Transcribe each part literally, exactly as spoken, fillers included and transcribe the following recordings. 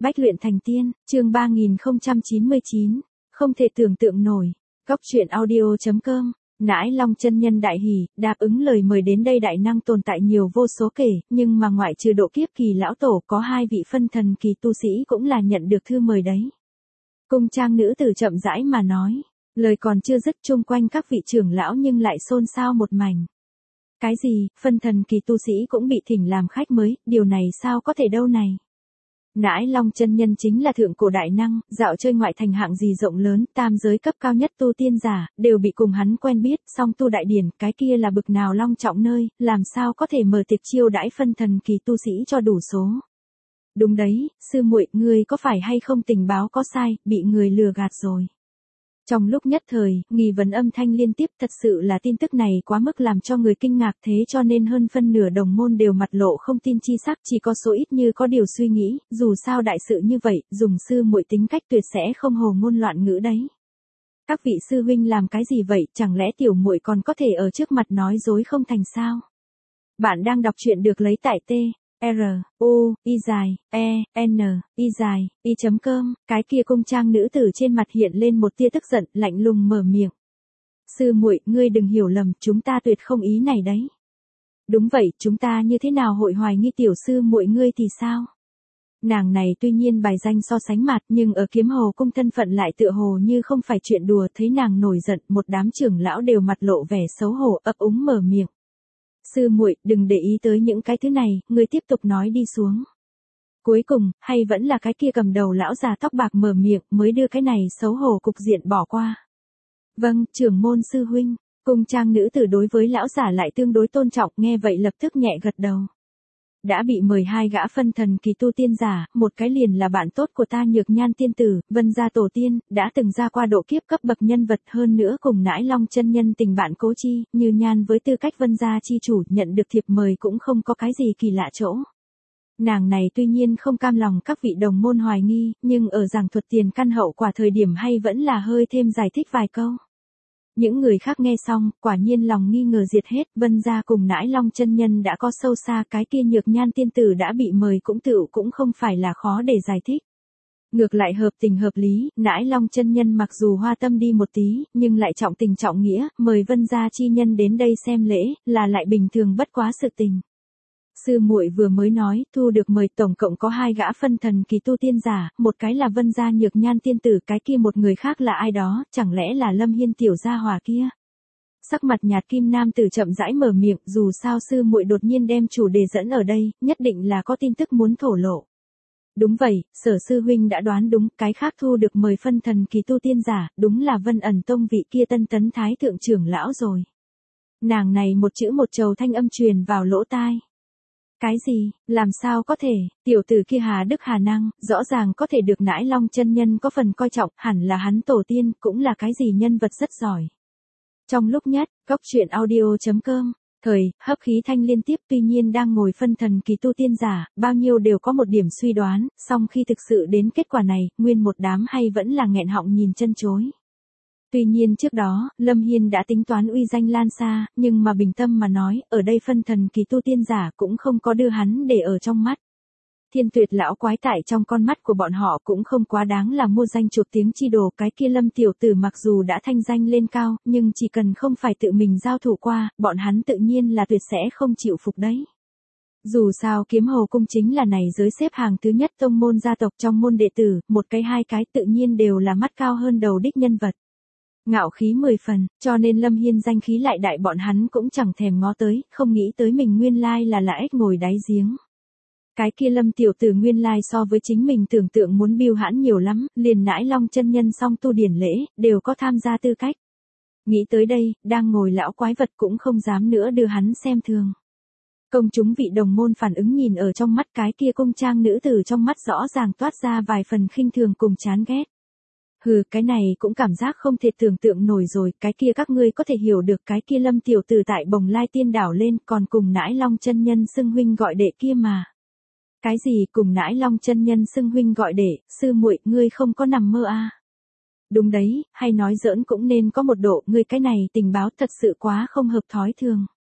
Bách luyện thành tiên, chương ba nghìn không trăm chín mươi chín, không thể tưởng tượng nổi. Góc truyện audio chấm com. Nãi Long chân nhân đại hỉ, đáp ứng lời mời đến đây đại năng tồn tại nhiều vô số kể, nhưng mà ngoại trừ độ kiếp kỳ lão tổ có hai vị phân thần kỳ tu sĩ cũng là nhận được thư mời đấy. Cung trang nữ tử chậm rãi mà nói, lời còn chưa dứt chung quanh các vị trưởng lão nhưng lại xôn xao một mảnh. Cái gì, phân thần kỳ tu sĩ cũng bị thỉnh làm khách mới, điều này sao có thể đâu này. Nãi Long chân nhân chính là thượng cổ đại năng, dạo chơi ngoại thành hạng gì rộng lớn, tam giới cấp cao nhất tu tiên giả, đều bị cùng hắn quen biết, song tu đại điển, cái kia là bực nào long trọng nơi, làm sao có thể mở tiệc chiêu đãi phân thần kỳ tu sĩ cho đủ số. Đúng đấy, sư muội, ngươi có phải hay không tình báo có sai, bị người lừa gạt rồi. Trong lúc nhất thời, nghi vấn âm thanh liên tiếp, thật sự là tin tức này quá mức làm cho người kinh ngạc, thế cho nên hơn phân nửa đồng môn đều mặt lộ không tin chi sắc, chỉ có số ít như có điều suy nghĩ, dù sao đại sự như vậy, dùng sư muội tính cách tuyệt sẽ không hồ ngôn loạn ngữ đấy. Các vị sư huynh làm cái gì vậy, chẳng lẽ tiểu muội còn có thể ở trước mặt nói dối không thành sao? Bạn đang đọc truyện được lấy tại T. R, U, Y dài, E, N, Y dài, Y chấm com, cái kia cung trang nữ tử trên mặt hiện lên một tia tức giận, lạnh lùng mở miệng. Sư muội, ngươi đừng hiểu lầm, chúng ta tuyệt không ý này đấy. Đúng vậy, chúng ta như thế nào hội hoài nghi tiểu sư muội ngươi thì sao? Nàng này tuy nhiên bài danh so sánh mạt, nhưng ở Kiếm Hồ cung thân phận lại tựa hồ như không phải chuyện đùa, thấy nàng nổi giận, một đám trưởng lão đều mặt lộ vẻ xấu hổ, ấp úng mở miệng. Sư muội, đừng để ý tới những cái thứ này, ngươi tiếp tục nói đi xuống. Cuối cùng, hay vẫn là cái kia cầm đầu lão già tóc bạc mở miệng mới đưa cái này xấu hổ cục diện bỏ qua. Vâng, trưởng môn sư huynh, cung trang nữ tử đối với lão giả lại tương đối tôn trọng, nghe vậy lập tức nhẹ gật đầu. Đã bị mời hai gã phân thần kỳ tu tiên giả, một cái liền là bạn tốt của ta Nhược Nhan tiên tử, Vân gia tổ tiên, đã từng ra qua độ kiếp cấp bậc nhân vật, hơn nữa cùng Nãi Long chân nhân tình bạn cố chi, Như Nhan với tư cách Vân gia chi chủ nhận được thiệp mời cũng không có cái gì kỳ lạ chỗ. Nàng này tuy nhiên không cam lòng các vị đồng môn hoài nghi, nhưng ở giảng thuật tiền căn hậu quả thời điểm hay vẫn là hơi thêm giải thích vài câu. Những người khác nghe xong, quả nhiên lòng nghi ngờ diệt hết, Vân gia cùng Nãi Long chân nhân đã có sâu xa, cái kia Nhược Nhan tiên tử đã bị mời cũng tựu cũng không phải là khó để giải thích. Ngược lại hợp tình hợp lý, Nãi Long chân nhân mặc dù hoa tâm đi một tí, nhưng lại trọng tình trọng nghĩa, mời Vân gia chi nhân đến đây xem lễ, là lại bình thường bất quá sự tình. Sư muội vừa mới nói, thu được mời tổng cộng có hai gã phân thần kỳ tu tiên giả, một cái là Vân gia Nhược Nhan tiên tử, cái kia một người khác là ai đó, chẳng lẽ là Lâm Hiên tiểu gia hòa kia. Sắc mặt nhạt kim nam tử chậm rãi mở miệng, dù sao sư muội đột nhiên đem chủ đề dẫn ở đây, nhất định là có tin tức muốn thổ lộ. Đúng vậy, Sở sư huynh đã đoán đúng, cái khác thu được mời phân thần kỳ tu tiên giả, đúng là Vân ẩn tông vị kia tân tấn thái thượng trưởng lão rồi. Nàng này một chữ một trầu thanh âm truyền vào lỗ tai. Cái gì, làm sao có thể, tiểu tử kia hà đức hà năng, rõ ràng có thể được Nãi Long chân nhân có phần coi trọng, hẳn là hắn tổ tiên, cũng là cái gì nhân vật rất giỏi. Trong lúc nhất, góc truyện audio chấm com, thời, hấp khí thanh liên tiếp tuy nhiên đang ngồi phân thần kỳ tu tiên giả, bao nhiêu đều có một điểm suy đoán, song khi thực sự đến kết quả này, nguyên một đám hay vẫn là nghẹn họng nhìn chân chối. Tuy nhiên trước đó, Lâm Hiên đã tính toán uy danh lan xa, nhưng mà bình tâm mà nói, ở đây phân thần kỳ tu tiên giả cũng không có đưa hắn để ở trong mắt. Thiên Tuyệt lão quái tại trong con mắt của bọn họ cũng không quá đáng là mua danh chuộc tiếng chi đồ, cái kia Lâm tiểu tử mặc dù đã thanh danh lên cao, nhưng chỉ cần không phải tự mình giao thủ qua, bọn hắn tự nhiên là tuyệt sẽ không chịu phục đấy. Dù sao Kiếm Hồ cung chính là này giới xếp hàng thứ nhất tông môn gia tộc trong môn đệ tử, một cái hai cái tự nhiên đều là mắt cao hơn đầu đích nhân vật. Ngạo khí mười phần, cho nên Lâm Hiên danh khí lại đại, bọn hắn cũng chẳng thèm ngó tới, không nghĩ tới mình nguyên lai là là ếch ngồi đáy giếng. Cái kia Lâm tiểu tử nguyên lai so với chính mình tưởng tượng muốn biêu hãn nhiều lắm, liền Nãi Long chân nhân song tu điển lễ, đều có tham gia tư cách. Nghĩ tới đây, đang ngồi lão quái vật cũng không dám nữa đưa hắn xem thường. Công chúng vị đồng môn phản ứng nhìn ở trong mắt cái kia cung trang nữ tử, trong mắt rõ ràng toát ra vài phần khinh thường cùng chán ghét. Hừ, cái này cũng cảm giác không thể tưởng tượng nổi rồi, cái kia các ngươi có thể hiểu được cái kia Lâm tiểu tử tại Bồng Lai tiên đảo lên, còn cùng Nãi Long chân nhân xưng huynh gọi đệ kia mà. Cái gì cùng Nãi Long chân nhân xưng huynh gọi đệ, sư muội, ngươi không có nằm mơ à? Đúng đấy, hay nói giỡn cũng nên có một độ, ngươi cái này tình báo thật sự quá không hợp thói thường.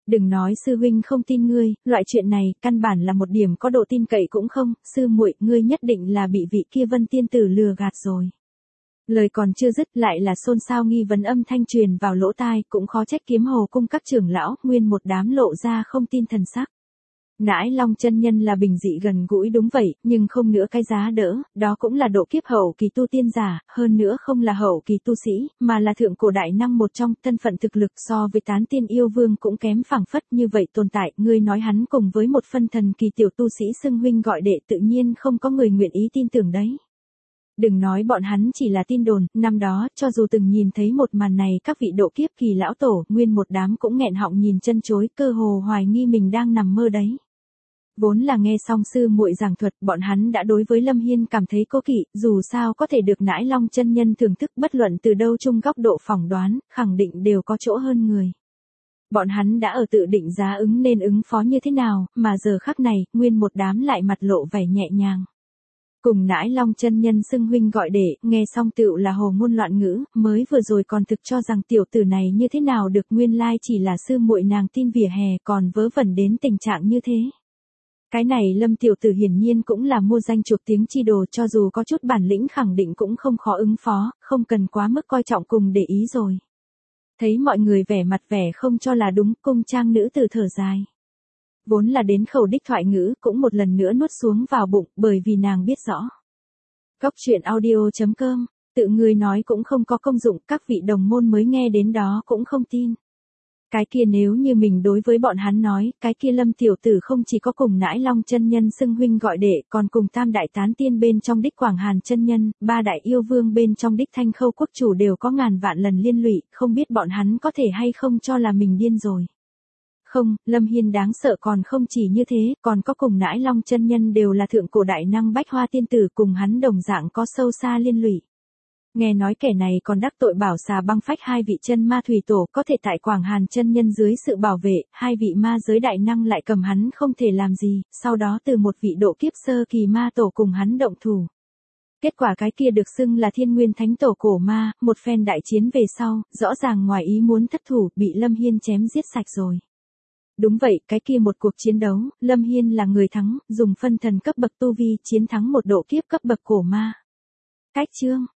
Đừng nói sư huynh không tin ngươi, loại chuyện này, căn bản là một điểm có độ tin cậy cũng không, sư muội, ngươi nhất định là bị vị kia Vân tiên tử lừa gạt rồi. Lời còn chưa dứt lại là xôn xao nghi vấn âm thanh truyền vào lỗ tai, cũng khó trách Kiếm Hồ cung các trưởng lão, nguyên một đám lộ ra không tin thần sắc. Nãi Long chân nhân là bình dị gần gũi đúng vậy, nhưng không nữa cái giá đỡ, đó cũng là độ kiếp hậu kỳ tu tiên giả, hơn nữa không là hậu kỳ tu sĩ, mà là thượng cổ đại năng một trong, thân phận thực lực so với tán tiên yêu vương cũng kém phảng phất như vậy tồn tại, ngươi nói hắn cùng với một phân thần kỳ tiểu tu sĩ xưng huynh gọi đệ tự nhiên không có người nguyện ý tin tưởng đấy. Đừng nói bọn hắn chỉ là tin đồn, năm đó, cho dù từng nhìn thấy một màn này các vị độ kiếp kỳ lão tổ, nguyên một đám cũng nghẹn họng nhìn chân chối, cơ hồ hoài nghi mình đang nằm mơ đấy. Vốn là nghe xong sư muội giảng thuật, bọn hắn đã đối với Lâm Hiên cảm thấy cố kỵ, dù sao có thể được Nãi Long chân nhân thưởng thức bất luận từ đâu chung góc độ phỏng đoán, khẳng định đều có chỗ hơn người. Bọn hắn đã ở tự định giá ứng nên ứng phó như thế nào, mà giờ khắc này, nguyên một đám lại mặt lộ vẻ nhẹ nhàng. Cùng Nãi Long chân nhân xưng huynh gọi đệ, nghe xong tựu là hồ ngôn loạn ngữ, mới vừa rồi còn thực cho rằng tiểu tử này như thế nào được nguyên lai chỉ là sư muội nàng tin vỉa hè còn vớ vẩn đến tình trạng như thế. Cái này Lâm tiểu tử hiển nhiên cũng là mua danh chuộc tiếng chi đồ, cho dù có chút bản lĩnh khẳng định cũng không khó ứng phó, không cần quá mức coi trọng cùng để ý rồi. Thấy mọi người vẻ mặt vẻ không cho là đúng, cung trang nữ tử thở dài. Vốn là đến khẩu đích thoại ngữ cũng một lần nữa nuốt xuống vào bụng, bởi vì nàng biết rõ. Góc truyện audio chấm com, tự người nói cũng không có công dụng, các vị đồng môn mới nghe đến đó cũng không tin. Cái kia nếu như mình đối với bọn hắn nói, cái kia Lâm tiểu tử không chỉ có cùng Nãi Long chân nhân xưng huynh gọi đệ, còn cùng tam đại tán tiên bên trong đích Quảng Hàn chân nhân, ba đại yêu vương bên trong đích Thanh Khâu quốc chủ đều có ngàn vạn lần liên lụy, không biết bọn hắn có thể hay không cho là mình điên rồi. Không, Lâm Hiên đáng sợ còn không chỉ như thế, còn có cùng Nãi Long chân nhân đều là thượng cổ đại năng bách hoa tiên tử, cùng hắn đồng dạng có sâu xa liên lụy. Nghe nói kẻ này còn đắc tội bảo xà băng phách hai vị chân ma thủy tổ, có thể tại Quảng Hàn chân nhân dưới sự bảo vệ, hai vị ma giới đại năng lại cầm hắn không thể làm gì, sau đó từ một vị độ kiếp sơ kỳ ma tổ cùng hắn động thủ. Kết quả cái kia được xưng là Thiên Nguyên Thánh Tổ cổ ma, một phen đại chiến về sau, rõ ràng ngoài ý muốn thất thủ, bị Lâm Hiên chém giết sạch rồi. Đúng vậy, cái kia một cuộc chiến đấu, Lâm Hiên là người thắng, dùng phân thần cấp bậc tu vi chiến thắng một độ kiếp cấp bậc cổ ma. Cách chương